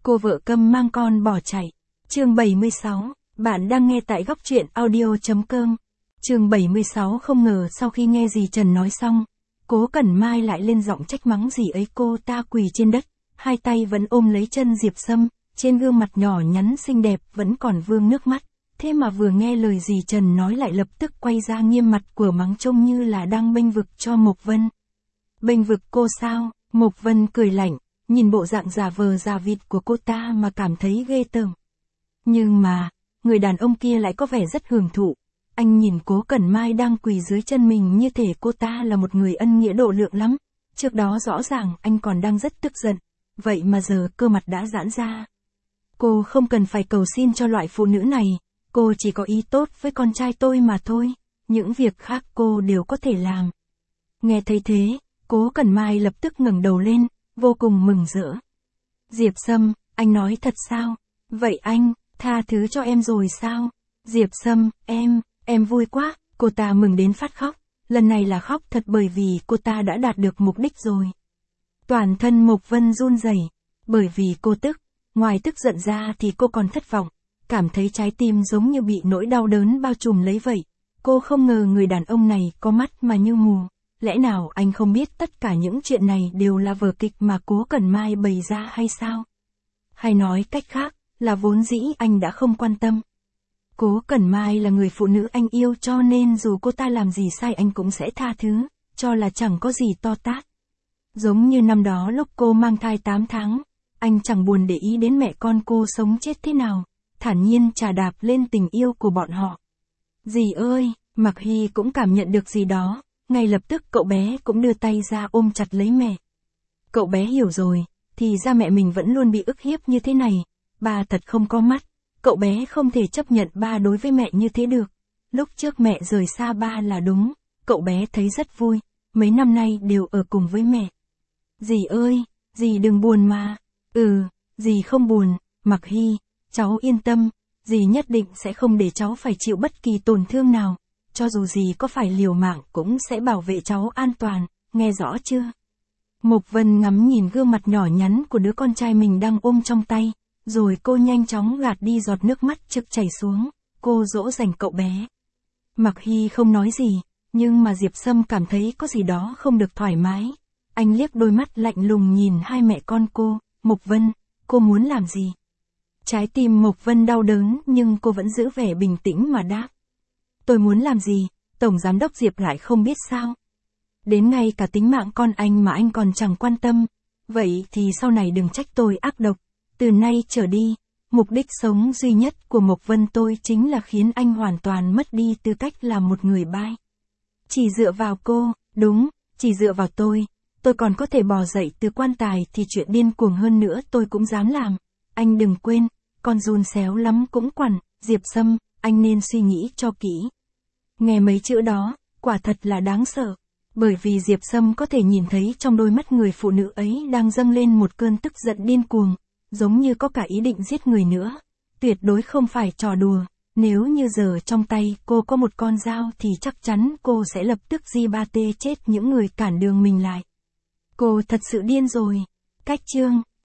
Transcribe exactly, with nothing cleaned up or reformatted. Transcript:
cô vợ câm mang con bỏ chạy. Chương bảy mươi sáu, bạn đang nghe tại góc truyện audio chấm com. Chương bảy mươi sáu không ngờ sau khi nghe dì Trần nói xong, Cố Cẩn Mai lại lên giọng trách mắng dì ấy. Cô ta quỳ trên đất, hai tay vẫn ôm lấy chân Diệp Sâm, trên gương mặt nhỏ nhắn xinh đẹp vẫn còn vương nước mắt. Thế mà vừa nghe lời dì Trần nói lại lập tức quay ra nghiêm mặt của mắng trông như là đang bênh vực cho Mộc Vân. Bênh vực cô sao? Mộc Vân cười lạnh, nhìn bộ dạng giả vờ giả vịt của cô ta mà cảm thấy ghê tởm. Nhưng mà, người đàn ông kia lại có vẻ rất hưởng thụ. Anh nhìn Cố Cẩn Mai đang quỳ dưới chân mình như thể cô ta là một người ân nghĩa độ lượng lắm. Trước đó rõ ràng anh còn đang rất tức giận, vậy mà giờ cơ mặt đã giãn ra. Cô không cần phải cầu xin cho loại phụ nữ này, cô chỉ có ý tốt với con trai tôi mà thôi, những việc khác cô đều có thể làm. Nghe thấy thế, Cố Cẩn Mai lập tức ngẩng đầu lên, vô cùng mừng rỡ. Diệp Sâm, anh nói thật sao? Vậy anh, tha thứ cho em rồi sao? Diệp Sâm, em, em vui quá, cô ta mừng đến phát khóc, lần này là khóc thật bởi vì cô ta đã đạt được mục đích rồi. Toàn thân Mộc Vân run rẩy, bởi vì cô tức, ngoài tức giận ra thì cô còn thất vọng, cảm thấy trái tim giống như bị nỗi đau đớn bao trùm lấy vậy. Cô không ngờ người đàn ông này có mắt mà như mù, lẽ nào anh không biết tất cả những chuyện này đều là vở kịch mà Cố Cẩn Mai bày ra hay sao? Hay nói cách khác, là vốn dĩ anh đã không quan tâm. Cố Cẩn Mai là người phụ nữ anh yêu cho nên dù cô ta làm gì sai anh cũng sẽ tha thứ, cho là chẳng có gì to tát. Giống như năm đó lúc cô mang thai tám tháng, anh chẳng buồn để ý đến mẹ con cô sống chết thế nào, thản nhiên chà đạp lên tình yêu của bọn họ. Dì ơi, Mặc Hy cũng cảm nhận được gì đó, ngay lập tức cậu bé cũng đưa tay ra ôm chặt lấy mẹ. Cậu bé hiểu rồi, thì ra mẹ mình vẫn luôn bị ức hiếp như thế này, ba thật không có mắt, cậu bé không thể chấp nhận ba đối với mẹ như thế được. Lúc trước mẹ rời xa ba là đúng, cậu bé thấy rất vui, mấy năm nay đều ở cùng với mẹ. Dì ơi, dì đừng buồn mà. Ừ, dì không buồn, Mặc Hy, cháu yên tâm, dì nhất định sẽ không để cháu phải chịu bất kỳ tổn thương nào, cho dù dì có phải liều mạng cũng sẽ bảo vệ cháu an toàn, nghe rõ chưa? Mộc Vân ngắm nhìn gương mặt nhỏ nhắn của đứa con trai mình đang ôm trong tay, rồi cô nhanh chóng gạt đi giọt nước mắt trực chảy xuống, cô dỗ dành cậu bé. Mặc Hy không nói gì, nhưng mà Diệp Sâm cảm thấy có gì đó không được thoải mái. Anh liếc đôi mắt lạnh lùng nhìn hai mẹ con cô. Mộc Vân, cô muốn làm gì? Trái tim Mộc Vân đau đớn nhưng cô vẫn giữ vẻ bình tĩnh mà đáp. Tôi muốn làm gì, Tổng Giám đốc Diệp lại không biết sao? Đến ngay cả tính mạng con anh mà anh còn chẳng quan tâm. Vậy thì sau này đừng trách tôi ác độc. Từ nay trở đi, mục đích sống duy nhất của Mộc Vân tôi chính là khiến anh hoàn toàn mất đi tư cách là một người bai. Chỉ dựa vào cô, đúng, chỉ dựa vào tôi. Tôi còn có thể bò dậy từ quan tài thì chuyện điên cuồng hơn nữa tôi cũng dám làm. Anh đừng quên, con giun xéo lắm cũng quằn, Diệp Sâm, anh nên suy nghĩ cho kỹ. Nghe mấy chữ đó, quả thật là đáng sợ. Bởi vì Diệp Sâm có thể nhìn thấy trong đôi mắt người phụ nữ ấy đang dâng lên một cơn tức giận điên cuồng, giống như có cả ý định giết người nữa. Tuyệt đối không phải trò đùa, nếu như giờ trong tay cô có một con dao thì chắc chắn cô sẽ lập tức di ba tê chết những người cản đường mình lại. Cô thật sự điên rồi. Cách chương